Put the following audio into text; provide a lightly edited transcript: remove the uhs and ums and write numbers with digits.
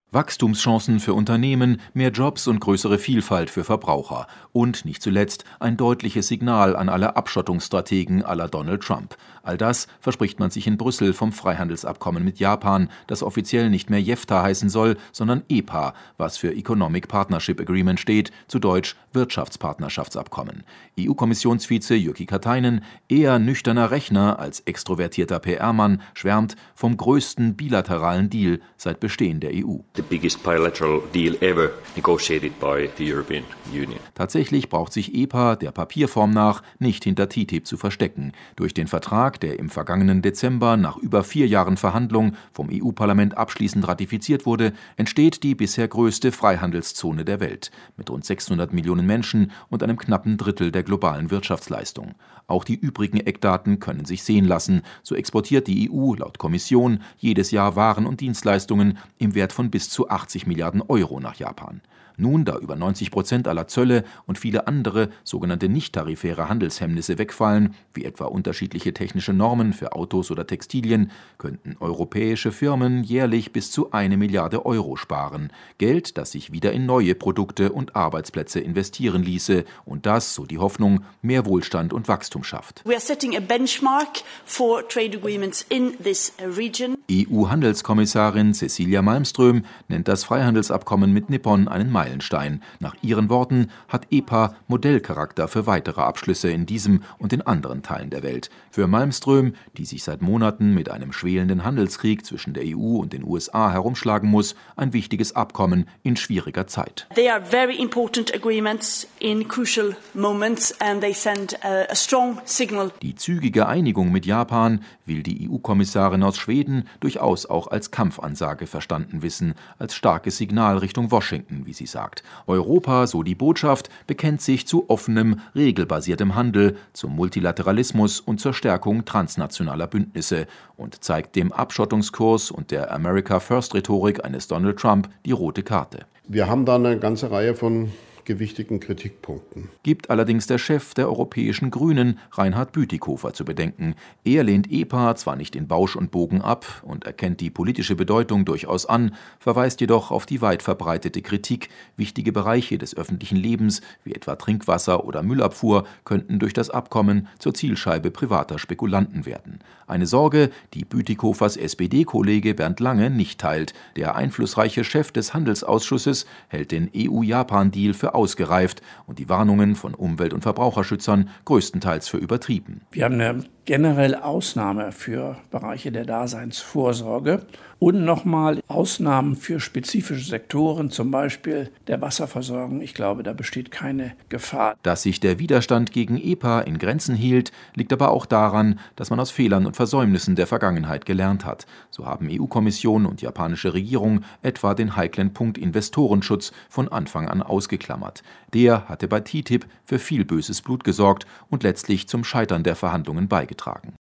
Wachstumschancen für Unternehmen, mehr Jobs und größere Vielfalt für Verbraucher. Und nicht zuletzt ein deutliches Signal an alle Abschottungsstrategen à la Donald Trump. All das verspricht man sich in Brüssel vom Freihandelsabkommen mit Japan, das offiziell nicht mehr JEFTA heißen soll, sondern EPA, was für Economic Partnership Agreement steht, zu Deutsch Wirtschaftspartnerschaftsabkommen. EU-Kommissionsvize Jyrki Katainen, eher nüchterner Rechner als extrovertierter PR-Mann, schwärmt vom größten bilateralen Deal seit Bestehen der EU. The biggest bilateral deal ever negotiated by the European Union. Tatsächlich braucht sich EPA der Papierform nach nicht hinter TTIP zu verstecken. Durch den Vertrag, der im vergangenen Dezember nach über 4 Jahren Verhandlung vom EU-Parlament abschließend ratifiziert wurde, entsteht die bisher größte Freihandelszone der Welt mit rund 600 Millionen Menschen und einem knappen Drittel der globalen Wirtschaftsleistung. Auch die übrigen Eckdaten können sich sehen lassen. So exportiert die EU laut Kommission jedes Jahr Waren und Dienstleistungen im Wert von bis zu 80 Milliarden Euro nach Japan. Nun, da über 90% aller Zölle und viele andere sogenannte nicht-tarifäre Handelshemmnisse wegfallen, wie etwa unterschiedliche technische Normen für Autos oder Textilien, könnten europäische Firmen jährlich bis zu 1 Milliarde Euro sparen. Geld, das sich wieder in neue Produkte und Arbeitsplätze investieren ließe und das, so die Hoffnung, mehr Wohlstand und Wachstum schafft. We are setting a benchmark for trade agreements in this region. EU-Handelskommissarin Cecilia Malmström nennt das Freihandelsabkommen mit Nippon einen Meilenstein. Nach ihren Worten hat EPA Modellcharakter für weitere Abschlüsse in diesem und in anderen Teilen der Welt. Für Malmström, die sich seit Monaten mit einem schwelenden Handelskrieg zwischen der EU und den USA herumschlagen muss, ein wichtiges Abkommen in schwieriger Zeit. They are very important agreements in crucial moments and they send a strong signal. Die zügige Einigung mit Japan will die EU-Kommissarin aus Schweden durchaus auch als Kampfansage verstanden wissen, als starkes Signal Richtung Washington, wie sie sagt. Europa, so die Botschaft, bekennt sich zu offenem, regelbasiertem Handel, zum Multilateralismus und zur Stärkung transnationaler Bündnisse und zeigt dem Abschottungskurs und der America-First-Rhetorik eines Donald Trump die rote Karte. Wir haben da eine ganze Reihe von gewichtigen Kritikpunkten. Gibt allerdings der Chef der europäischen Grünen, Reinhard Bütikofer, zu bedenken. Er lehnt EPA zwar nicht in Bausch und Bogen ab und erkennt die politische Bedeutung durchaus an, verweist jedoch auf die weit verbreitete Kritik, wichtige Bereiche des öffentlichen Lebens, wie etwa Trinkwasser oder Müllabfuhr, könnten durch das Abkommen zur Zielscheibe privater Spekulanten werden. Eine Sorge, die Bütikofers SPD-Kollege Bernd Lange nicht teilt. Der einflussreiche Chef des Handelsausschusses hält den EU-Japan-Deal für ausgereift und die Warnungen von Umwelt- und Verbraucherschützern größtenteils für übertrieben. Wir haben eine generelle Ausnahme für Bereiche der Daseinsvorsorge und nochmal Ausnahmen für spezifische Sektoren, zum Beispiel der Wasserversorgung. Ich glaube, da besteht keine Gefahr. Dass sich der Widerstand gegen EPA in Grenzen hielt, liegt aber auch daran, dass man aus Fehlern und Versäumnissen der Vergangenheit gelernt hat. So haben EU-Kommission und japanische Regierung etwa den heiklen Punkt Investorenschutz von Anfang an ausgeklammert. Der hatte bei TTIP für viel böses Blut gesorgt und letztlich zum Scheitern der Verhandlungen beigetragen.